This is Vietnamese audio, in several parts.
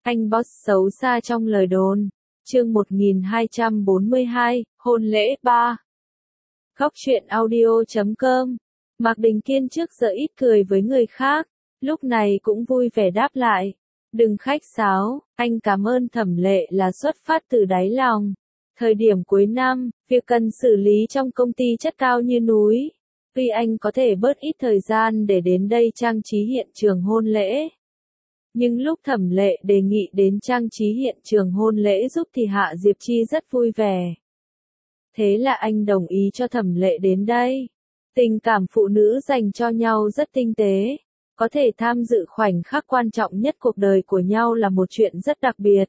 Anh boss xấu xa trong lời đồn. Chương 1242, hôn lễ 3. Góc truyện audio.com. Mạc Đình Kiên trước giờ ít cười với người khác, lúc này cũng vui vẻ đáp lại. Đừng khách sáo, anh cảm ơn Thẩm Lệ là xuất phát từ đáy lòng. Thời điểm cuối năm, việc cần xử lý trong công ty chất cao như núi. Tuy anh có thể bớt ít thời gian để đến đây trang trí hiện trường hôn lễ. Nhưng lúc Thẩm Lệ đề nghị đến trang trí hiện trường hôn lễ giúp thì Hạ Diệp Chi rất vui vẻ. Thế là anh đồng ý cho Thẩm Lệ đến đây. Tình cảm phụ nữ dành cho nhau rất tinh tế. Có thể tham dự khoảnh khắc quan trọng nhất cuộc đời của nhau là một chuyện rất đặc biệt.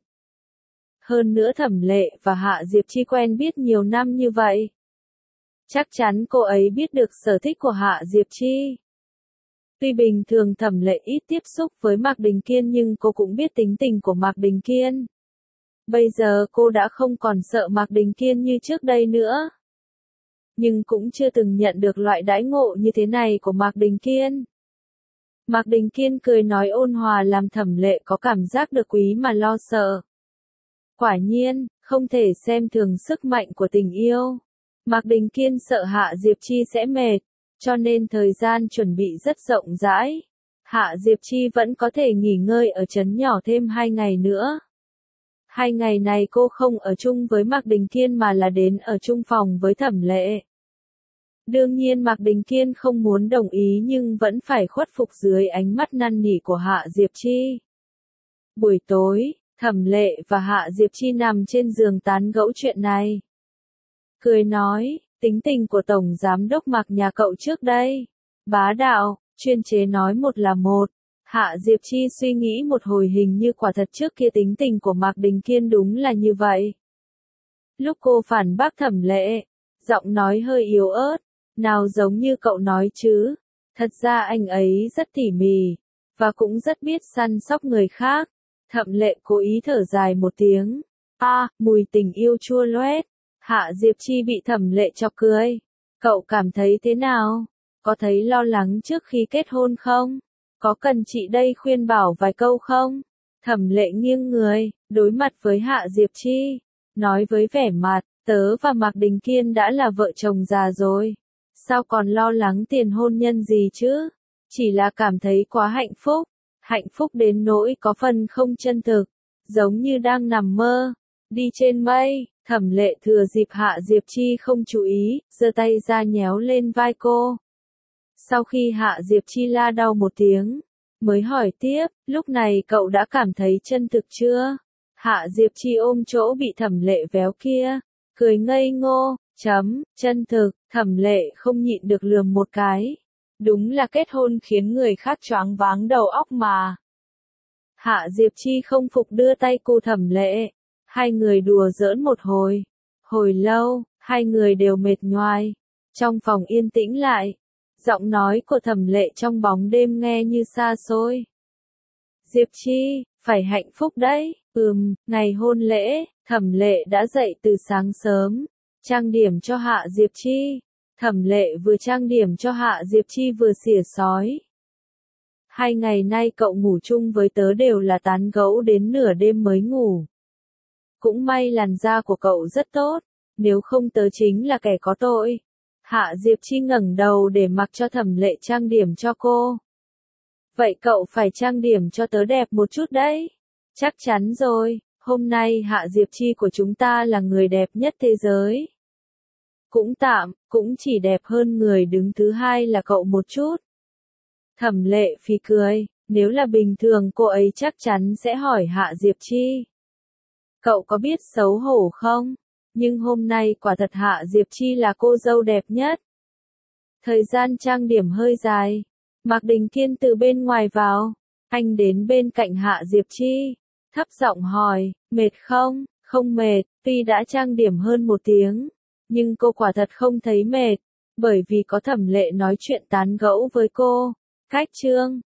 Hơn nữa Thẩm Lệ và Hạ Diệp Chi quen biết nhiều năm như vậy. Chắc chắn cô ấy biết được sở thích của Hạ Diệp Chi. Tuy bình thường Thẩm Lệ ít tiếp xúc với Mạc Đình Kiên nhưng cô cũng biết tính tình của Mạc Đình Kiên. Bây giờ cô đã không còn sợ Mạc Đình Kiên như trước đây nữa. Nhưng cũng chưa từng nhận được loại đãi ngộ như thế này của Mạc Đình Kiên. Mạc Đình Kiên cười nói ôn hòa làm Thẩm Lệ có cảm giác được quý mà lo sợ. Quả nhiên, không thể xem thường sức mạnh của tình yêu. Mạc Đình Kiên sợ Hạ Diệp Chi sẽ mệt, cho nên thời gian chuẩn bị rất rộng rãi. Hạ Diệp Chi vẫn có thể nghỉ ngơi ở trấn nhỏ thêm 2 ngày nữa. 2 ngày này cô không ở chung với Mạc Đình Kiên mà là đến ở chung phòng với Thẩm Lệ. Đương nhiên Mạc Đình Kiên không muốn đồng ý nhưng vẫn phải khuất phục dưới ánh mắt năn nỉ của Hạ Diệp Chi. Buổi tối, Thẩm Lệ và Hạ Diệp Chi nằm trên giường tán gẫu chuyện này. Cười nói, tính tình của Tổng Giám đốc Mạc nhà cậu trước đây. Bá đạo, chuyên chế nói một là một. Hạ Diệp Chi suy nghĩ một hồi hình như quả thật trước kia tính tình của Mạc Đình Kiên đúng là như vậy. Lúc cô phản bác Thẩm Lệ, giọng nói hơi yếu ớt. Nào giống như cậu nói chứ. Thật ra anh ấy rất tỉ mỉ. Và cũng rất biết săn sóc người khác. Thẩm Lệ cố ý thở dài một tiếng. Mùi tình yêu chua loét. Hạ Diệp Chi bị Thẩm Lệ chọc cười. Cậu cảm thấy thế nào? Có thấy lo lắng trước khi kết hôn không? Có cần chị đây khuyên bảo vài câu không? Thẩm Lệ nghiêng người, đối mặt với Hạ Diệp Chi. Nói với vẻ mặt, tớ và Mạc Đình Kiên đã là vợ chồng già rồi. Sao còn lo lắng tiền hôn nhân gì chứ? Chỉ là cảm thấy quá hạnh phúc. Hạnh phúc đến nỗi có phần không chân thực. Giống như đang nằm mơ. Đi trên mây. Thẩm Lệ thừa dịp Hạ Diệp Chi không chú ý, giơ tay ra nhéo lên vai cô. Sau khi Hạ Diệp Chi la đau một tiếng, mới hỏi tiếp, lúc này cậu đã cảm thấy chân thực chưa? Hạ Diệp Chi ôm chỗ bị Thẩm Lệ véo kia, cười ngây ngô, chân thực, Thẩm Lệ không nhịn được lườm một cái. Đúng là kết hôn khiến người khác choáng váng đầu óc mà. Hạ Diệp Chi không phục đưa tay cô Thẩm Lệ. Hai người đùa giỡn một hồi. Hồi lâu, hai người đều mệt nhoài. Trong phòng yên tĩnh lại. Giọng nói của Thẩm Lệ trong bóng đêm nghe như xa xôi. Diệp Chi, phải hạnh phúc đấy. Ngày hôn lễ, Thẩm Lệ đã dậy từ sáng sớm. Trang điểm cho Hạ Diệp Chi. Thẩm Lệ vừa trang điểm cho Hạ Diệp Chi vừa xỉa xói. 2 ngày nay cậu ngủ chung với tớ đều là tán gẫu đến nửa đêm mới ngủ. Cũng may làn da của cậu rất tốt, nếu không tớ chính là kẻ có tội. Hạ Diệp Chi ngẩng đầu để mặc cho Thẩm Lệ trang điểm cho cô. Vậy cậu phải trang điểm cho tớ đẹp một chút đấy. Chắc chắn rồi, hôm nay Hạ Diệp Chi của chúng ta là người đẹp nhất thế giới. Cũng tạm, cũng chỉ đẹp hơn người đứng thứ hai là cậu một chút. Thẩm Lệ phì cười, nếu là bình thường cô ấy chắc chắn sẽ hỏi Hạ Diệp Chi. Cậu có biết xấu hổ không? Nhưng hôm nay quả thật Hạ Diệp Chi là cô dâu đẹp nhất. Thời gian trang điểm hơi dài. Mạc Đình Kiên từ bên ngoài vào. Anh đến bên cạnh Hạ Diệp Chi. Thấp giọng hỏi, mệt không? Không mệt, tuy đã trang điểm hơn 1 tiếng. Nhưng cô quả thật không thấy mệt. Bởi vì có Thẩm Lệ nói chuyện tán gẫu với cô. Cách chương